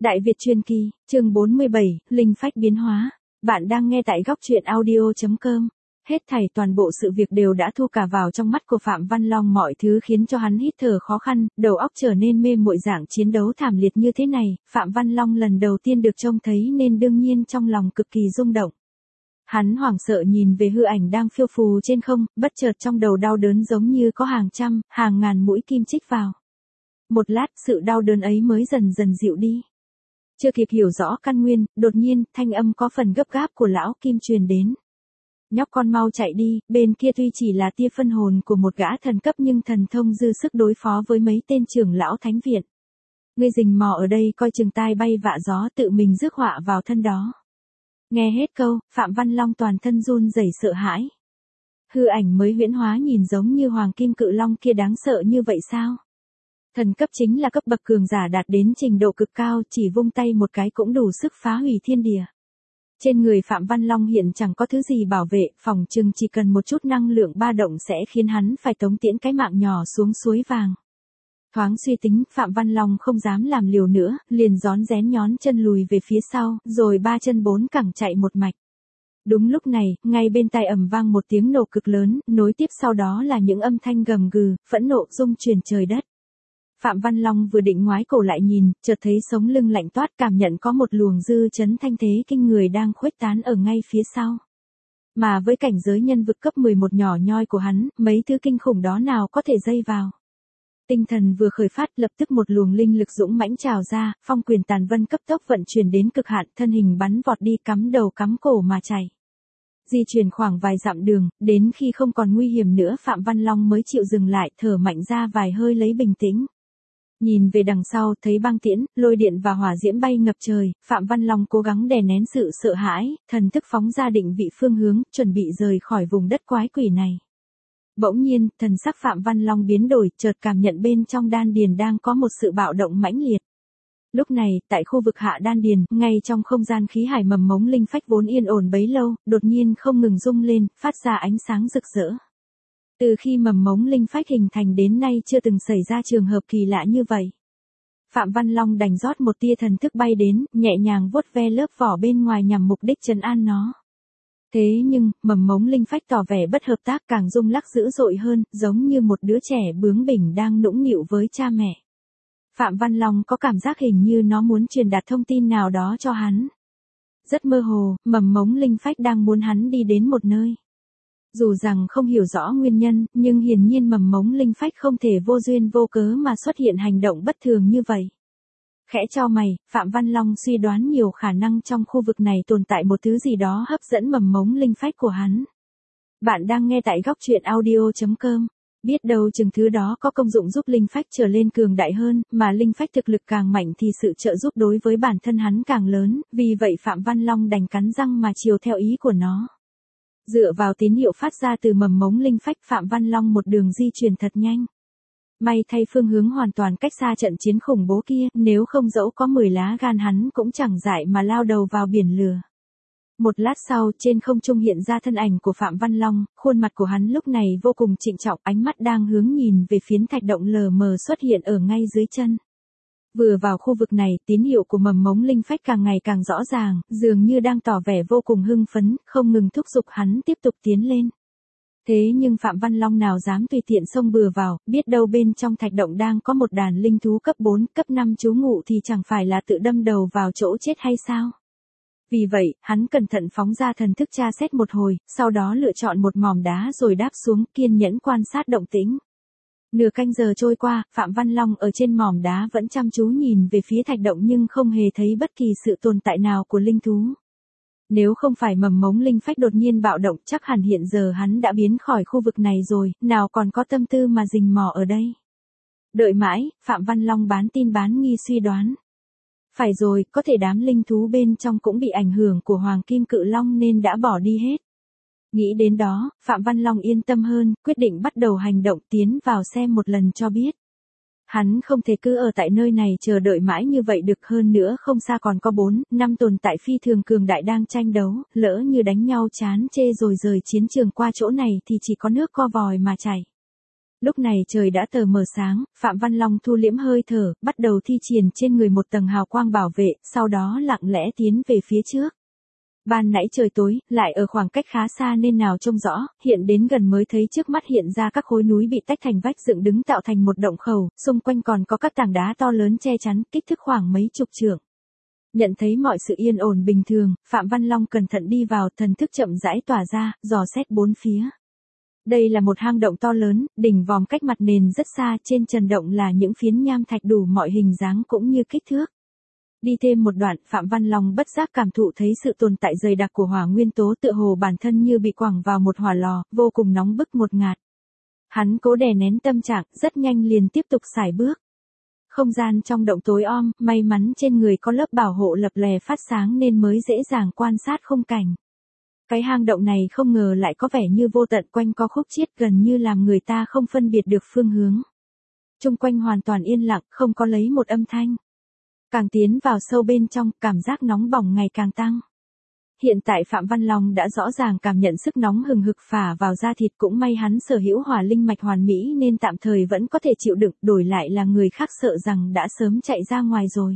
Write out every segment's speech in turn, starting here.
Đại Việt truyền kỳ, chương 47, linh phách biến hóa. Bạn đang nghe tại góc truyện audio.com. Hết thảy toàn bộ sự việc đều đã thu cả vào trong mắt của Phạm Văn Long, mọi thứ khiến cho hắn hít thở khó khăn, đầu óc trở nên mê muội. Dạng chiến đấu thảm liệt như thế này, Phạm Văn Long lần đầu tiên được trông thấy nên đương nhiên trong lòng cực kỳ rung động. Hắn hoảng sợ nhìn về hư ảnh đang phiêu phù trên không, bất chợt trong đầu đau đớn giống như có hàng trăm, hàng ngàn mũi kim chích vào. Một lát, sự đau đớn ấy mới dần dần dịu đi. Chưa kịp hiểu rõ căn nguyên, đột nhiên, thanh âm có phần gấp gáp của lão Kim truyền đến. Nhóc con mau chạy đi, bên kia tuy chỉ là tia phân hồn của một gã thần cấp nhưng thần thông dư sức đối phó với mấy tên trưởng lão thánh viện. Ngươi rình mò ở đây coi chừng tai bay vạ gió, tự mình rước họa vào thân đó. Nghe hết câu, Phạm Văn Long toàn thân run rẩy sợ hãi. Hư ảnh mới huyễn hóa nhìn giống như Hoàng Kim Cự Long kia đáng sợ như vậy sao? Thần cấp chính là cấp bậc cường giả đạt đến trình độ cực cao, chỉ vung tay một cái cũng đủ sức phá hủy thiên địa. Trên người Phạm Văn Long hiện chẳng có thứ gì bảo vệ, phỏng chừng chỉ cần một chút năng lượng ba động sẽ khiến hắn phải tống tiễn cái mạng nhỏ xuống suối vàng. Thoáng suy tính, Phạm Văn Long không dám làm liều nữa, liền rón rén nhón chân lùi về phía sau, rồi ba chân bốn cẳng chạy một mạch. Đúng lúc này, ngay bên tai ầm vang một tiếng nổ cực lớn, nối tiếp sau đó là những âm thanh gầm gừ, phẫn nộ rung chuyển trời đất. Phạm Văn Long vừa định ngoái cổ lại nhìn, chợt thấy sống lưng lạnh toát, cảm nhận có một luồng dư chấn thanh thế kinh người đang khuếch tán ở ngay phía sau. Mà với cảnh giới nhân vực cấp 11 nhỏ nhoi của hắn, mấy thứ kinh khủng đó nào có thể dây vào. Tinh thần vừa khởi phát, lập tức một luồng linh lực dũng mãnh trào ra, phong quyền tàn vân cấp tốc vận chuyển đến cực hạn, thân hình bắn vọt đi, cắm đầu cắm cổ mà chạy. Di chuyển khoảng vài dặm đường, đến khi không còn nguy hiểm nữa Phạm Văn Long mới chịu dừng lại, thở mạnh ra vài hơi lấy bình tĩnh. Nhìn về đằng sau, thấy băng tiễn, lôi điện và hỏa diễm bay ngập trời, Phạm Văn Long cố gắng đè nén sự sợ hãi, thần thức phóng ra định vị phương hướng, chuẩn bị rời khỏi vùng đất quái quỷ này. Bỗng nhiên, thần sắc Phạm Văn Long biến đổi, chợt cảm nhận bên trong đan điền đang có một sự bạo động mãnh liệt. Lúc này, tại khu vực hạ đan điền, ngay trong không gian khí hải mầm mống linh phách vốn yên ổn bấy lâu, đột nhiên không ngừng rung lên, phát ra ánh sáng rực rỡ. Từ khi mầm mống linh phách hình thành đến nay chưa từng xảy ra trường hợp kỳ lạ như vậy. Phạm Văn Long đành rót một tia thần thức bay đến, nhẹ nhàng vuốt ve lớp vỏ bên ngoài nhằm mục đích trấn an nó. Thế nhưng, mầm mống linh phách tỏ vẻ bất hợp tác, càng rung lắc dữ dội hơn, giống như một đứa trẻ bướng bỉnh đang nũng nịu với cha mẹ. Phạm Văn Long có cảm giác hình như nó muốn truyền đạt thông tin nào đó cho hắn. Rất mơ hồ, mầm mống linh phách đang muốn hắn đi đến một nơi. Dù rằng không hiểu rõ nguyên nhân, nhưng hiển nhiên mầm mống linh phách không thể vô duyên vô cớ mà xuất hiện hành động bất thường như vậy. Khẽ chau mày, Phạm Văn Long suy đoán nhiều khả năng trong khu vực này tồn tại một thứ gì đó hấp dẫn mầm mống linh phách của hắn. Bạn đang nghe tại góc truyện audio.com. Biết đâu chừng thứ đó có công dụng giúp linh phách trở lên cường đại hơn, mà linh phách thực lực càng mạnh thì sự trợ giúp đối với bản thân hắn càng lớn, vì vậy Phạm Văn Long đành cắn răng mà chiều theo ý của nó. Dựa vào tín hiệu phát ra từ mầm mống linh phách, Phạm Văn Long một đường di chuyển thật nhanh. May thay phương hướng hoàn toàn cách xa trận chiến khủng bố kia, nếu không dẫu có 10 lá gan hắn cũng chẳng dại mà lao đầu vào biển lửa. Một lát sau, trên không trung hiện ra thân ảnh của Phạm Văn Long, khuôn mặt của hắn lúc này vô cùng trịnh trọng, ánh mắt đang hướng nhìn về phiến thạch động lờ mờ xuất hiện ở ngay dưới chân. Vừa vào khu vực này, tín hiệu của mầm mống linh phách càng ngày càng rõ ràng, dường như đang tỏ vẻ vô cùng hưng phấn, không ngừng thúc giục hắn tiếp tục tiến lên. Thế nhưng Phạm Văn Long nào dám tùy tiện xông bừa vào, biết đâu bên trong thạch động đang có một đàn linh thú cấp 4, cấp 5 trú ngụ thì chẳng phải là tự đâm đầu vào chỗ chết hay sao? Vì vậy, hắn cẩn thận phóng ra thần thức tra xét một hồi, sau đó lựa chọn một mỏm đá rồi đáp xuống, kiên nhẫn quan sát động tĩnh. Nửa canh giờ trôi qua, Phạm Văn Long ở trên mỏm đá vẫn chăm chú nhìn về phía thạch động nhưng không hề thấy bất kỳ sự tồn tại nào của linh thú. Nếu không phải mầm mống linh phách đột nhiên bạo động, chắc hẳn hiện giờ hắn đã biến khỏi khu vực này rồi, nào còn có tâm tư mà rình mò ở đây. Đợi mãi, Phạm Văn Long bán tin bán nghi suy đoán. Phải rồi, có thể đám linh thú bên trong cũng bị ảnh hưởng của Hoàng Kim Cự Long nên đã bỏ đi hết. Nghĩ đến đó, Phạm Văn Long yên tâm hơn, quyết định bắt đầu hành động, tiến vào xem một lần cho biết. Hắn không thể cứ ở tại nơi này chờ đợi mãi như vậy được, hơn nữa không xa còn có 4, 5 tồn tại phi thường cường đại đang tranh đấu, lỡ như đánh nhau chán chê rồi rời chiến trường qua chỗ này thì chỉ có nước co vòi mà chảy. Lúc này trời đã tờ mờ sáng, Phạm Văn Long thu liễm hơi thở, bắt đầu thi triển trên người một tầng hào quang bảo vệ, sau đó lặng lẽ tiến về phía trước. Ban nãy trời tối, lại ở khoảng cách khá xa nên nào trông rõ, hiện đến gần mới thấy trước mắt hiện ra các khối núi bị tách thành vách dựng đứng tạo thành một động khẩu, xung quanh còn có các tảng đá to lớn che chắn, kích thước khoảng mấy chục trượng. Nhận thấy mọi sự yên ổn bình thường, Phạm Văn Long cẩn thận đi vào, thần thức chậm rãi tỏa ra, dò xét bốn phía. Đây là một hang động to lớn, đỉnh vòm cách mặt nền rất xa, trên trần động là những phiến nham thạch đủ mọi hình dáng cũng như kích thước. Đi thêm một đoạn, Phạm Văn Long bất giác cảm thụ thấy sự tồn tại dày đặc của hỏa nguyên tố, tựa hồ bản thân như bị quẳng vào một hỏa lò, vô cùng nóng bức ngột ngạt. Hắn cố đè nén tâm trạng, rất nhanh liền tiếp tục sải bước. Không gian trong động tối om, may mắn trên người có lớp bảo hộ lập lè phát sáng nên mới dễ dàng quan sát khung cảnh. Cái hang động này không ngờ lại có vẻ như vô tận, quanh co khúc chiết, gần như làm người ta không phân biệt được phương hướng. Chung quanh hoàn toàn yên lặng, không có lấy một âm thanh. Càng tiến vào sâu bên trong, cảm giác nóng bỏng ngày càng tăng. Hiện tại Phạm Văn Long đã rõ ràng cảm nhận sức nóng hừng hực phả vào da thịt, cũng may hắn sở hữu hỏa linh mạch hoàn mỹ nên tạm thời vẫn có thể chịu đựng, đổi lại là người khác sợ rằng đã sớm chạy ra ngoài rồi.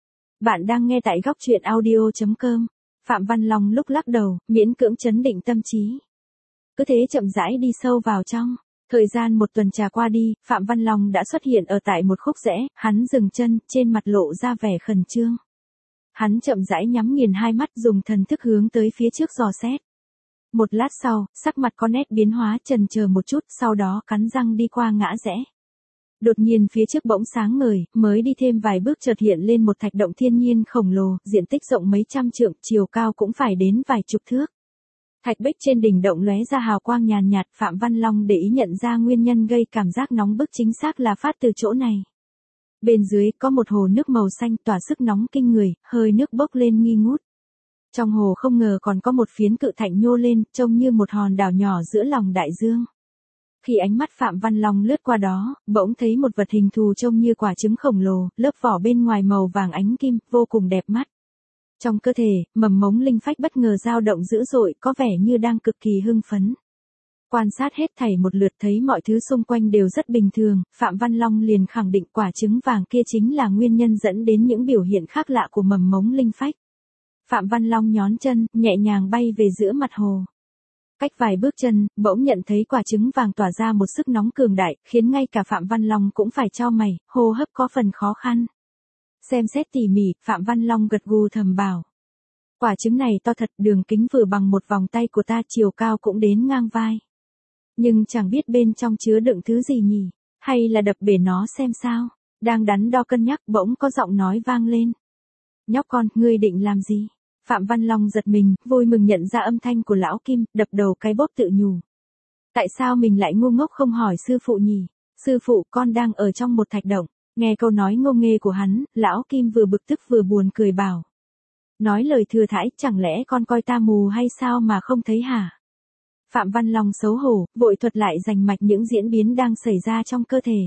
Bạn đang nghe tại góc truyện audio.com. Phạm Văn Long lúc lắc đầu, miễn cưỡng trấn định tâm trí. Cứ thế chậm rãi đi sâu vào trong. Thời gian một tuần trà qua đi, Phạm Văn Long đã xuất hiện ở tại một khúc rẽ, hắn dừng chân, trên mặt lộ ra vẻ khẩn trương. Hắn chậm rãi nhắm nghiền hai mắt, dùng thần thức hướng tới phía trước dò xét. Một lát sau, sắc mặt có nét biến hóa, chần chờ một chút, sau đó cắn răng đi qua ngã rẽ. Đột nhiên phía trước bỗng sáng ngời, mới đi thêm vài bước chợt hiện lên một thạch động thiên nhiên khổng lồ, diện tích rộng mấy trăm trượng, chiều cao cũng phải đến vài chục thước. Thạch bích trên đỉnh động lóe ra hào quang nhàn nhạt, Phạm Văn Long để ý nhận ra nguyên nhân gây cảm giác nóng bức chính xác là phát từ chỗ này. Bên dưới có một hồ nước màu xanh tỏa sức nóng kinh người, hơi nước bốc lên nghi ngút. Trong hồ không ngờ còn có một phiến cự thạch nhô lên, trông như một hòn đảo nhỏ giữa lòng đại dương. Khi ánh mắt Phạm Văn Long lướt qua đó, bỗng thấy một vật hình thù trông như quả trứng khổng lồ, lớp vỏ bên ngoài màu vàng ánh kim, vô cùng đẹp mắt. Trong cơ thể, mầm mống linh phách bất ngờ dao động dữ dội, có vẻ như đang cực kỳ hưng phấn. Quan sát hết thảy một lượt thấy mọi thứ xung quanh đều rất bình thường, Phạm Văn Long liền khẳng định quả trứng vàng kia chính là nguyên nhân dẫn đến những biểu hiện khác lạ của mầm mống linh phách. Phạm Văn Long nhón chân, nhẹ nhàng bay về giữa mặt hồ. Cách vài bước chân, bỗng nhận thấy quả trứng vàng tỏa ra một sức nóng cường đại, khiến ngay cả Phạm Văn Long cũng phải chau mày, hô hấp có phần khó khăn. Xem xét tỉ mỉ, Phạm Văn Long gật gù thầm bảo. Quả trứng này to thật, đường kính vừa bằng một vòng tay của ta, chiều cao cũng đến ngang vai. Nhưng chẳng biết bên trong chứa đựng thứ gì nhỉ, hay là đập bể nó xem sao. Đang đắn đo cân nhắc, bỗng có giọng nói vang lên. Nhóc con, ngươi định làm gì? Phạm Văn Long giật mình, vui mừng nhận ra âm thanh của lão Kim, đập đầu cái bóp tự nhủ. Tại sao mình lại ngu ngốc không hỏi sư phụ nhỉ? Sư phụ, con đang ở trong một thạch động. Nghe câu nói ngô nghê của hắn, lão Kim vừa bực tức vừa buồn cười bảo. Nói lời thừa thãi, chẳng lẽ con coi ta mù hay sao mà không thấy hả? Phạm Văn Long xấu hổ, vội thuật lại rành mạch những diễn biến đang xảy ra trong cơ thể.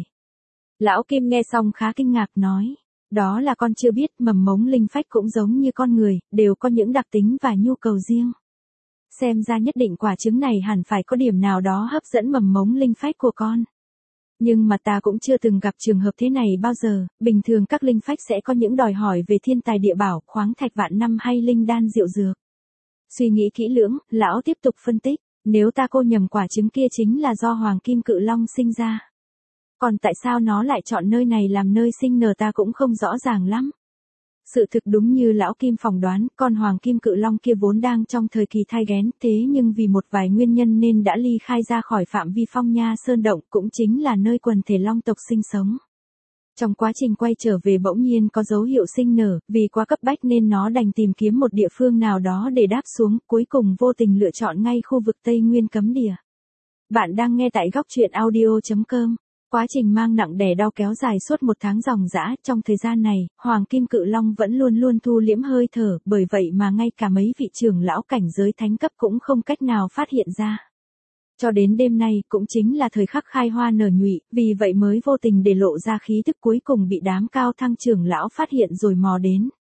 Lão Kim nghe xong khá kinh ngạc nói. Đó là con chưa biết, mầm mống linh phách cũng giống như con người, đều có những đặc tính và nhu cầu riêng. Xem ra nhất định quả trứng này hẳn phải có điểm nào đó hấp dẫn mầm mống linh phách của con. Nhưng mà ta cũng chưa từng gặp trường hợp thế này bao giờ, bình thường các linh phách sẽ có những đòi hỏi về thiên tài địa bảo, khoáng thạch vạn năm hay linh đan diệu dược. Suy nghĩ kỹ lưỡng, lão tiếp tục phân tích, nếu ta cô nhầm quả trứng kia chính là do Hoàng Kim Cự Long sinh ra. Còn tại sao nó lại chọn nơi này làm nơi sinh nở ta cũng không rõ ràng lắm. Sự thực đúng như lão Kim phỏng đoán, con Hoàng Kim Cự Long kia vốn đang trong thời kỳ thai nghén, thế nhưng vì một vài nguyên nhân nên đã ly khai ra khỏi phạm vi Phong Nha Sơn Động, cũng chính là nơi quần thể long tộc sinh sống. Trong quá trình quay trở về bỗng nhiên có dấu hiệu sinh nở, vì quá cấp bách nên nó đành tìm kiếm một địa phương nào đó để đáp xuống, cuối cùng vô tình lựa chọn ngay khu vực Tây Nguyên cấm địa. Bạn đang nghe tại góc truyện audio.com. Quá trình mang nặng đè đau kéo dài suốt một tháng ròng rã, trong thời gian này, Hoàng Kim Cự Long vẫn luôn luôn thu liễm hơi thở, bởi vậy mà ngay cả mấy vị trưởng lão cảnh giới thánh cấp cũng không cách nào phát hiện ra. Cho đến đêm nay, cũng chính là thời khắc khai hoa nở nhụy, vì vậy mới vô tình để lộ ra khí tức cuối cùng bị đám cao thăng trưởng lão phát hiện rồi mò đến.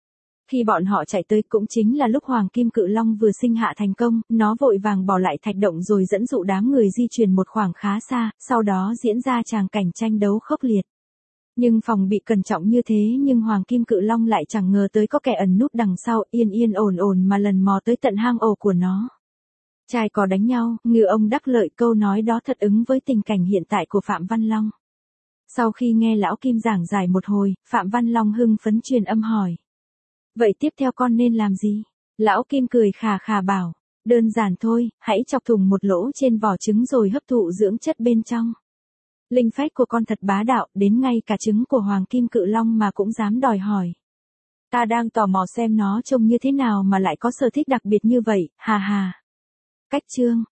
Khi bọn họ chạy tới cũng chính là lúc Hoàng Kim Cự Long vừa sinh hạ thành công, nó vội vàng bỏ lại thạch động rồi dẫn dụ đám người di chuyển một khoảng khá xa, sau đó diễn ra tràng cảnh tranh đấu khốc liệt. Nhưng phòng bị cẩn trọng như thế nhưng Hoàng Kim Cự Long lại chẳng ngờ tới có kẻ ẩn núp đằng sau, yên yên ổn ổn mà lần mò tới tận hang ổ của nó. Trai có đánh nhau, ngư ông đắc lợi, câu nói đó thật ứng với tình cảnh hiện tại của Phạm Văn Long. Sau khi nghe Lão Kim giảng giải một hồi, Phạm Văn Long hưng phấn truyền âm hỏi. Vậy tiếp theo con nên làm gì? Lão Kim cười khà khà bảo, đơn giản thôi, hãy chọc thủng một lỗ trên vỏ trứng rồi hấp thụ dưỡng chất bên trong. Linh phách của con thật bá đạo, đến ngay cả trứng của Hoàng Kim Cự Long mà cũng dám đòi hỏi. Ta đang tò mò xem nó trông như thế nào mà lại có sở thích đặc biệt như vậy, hà hà. Cách chương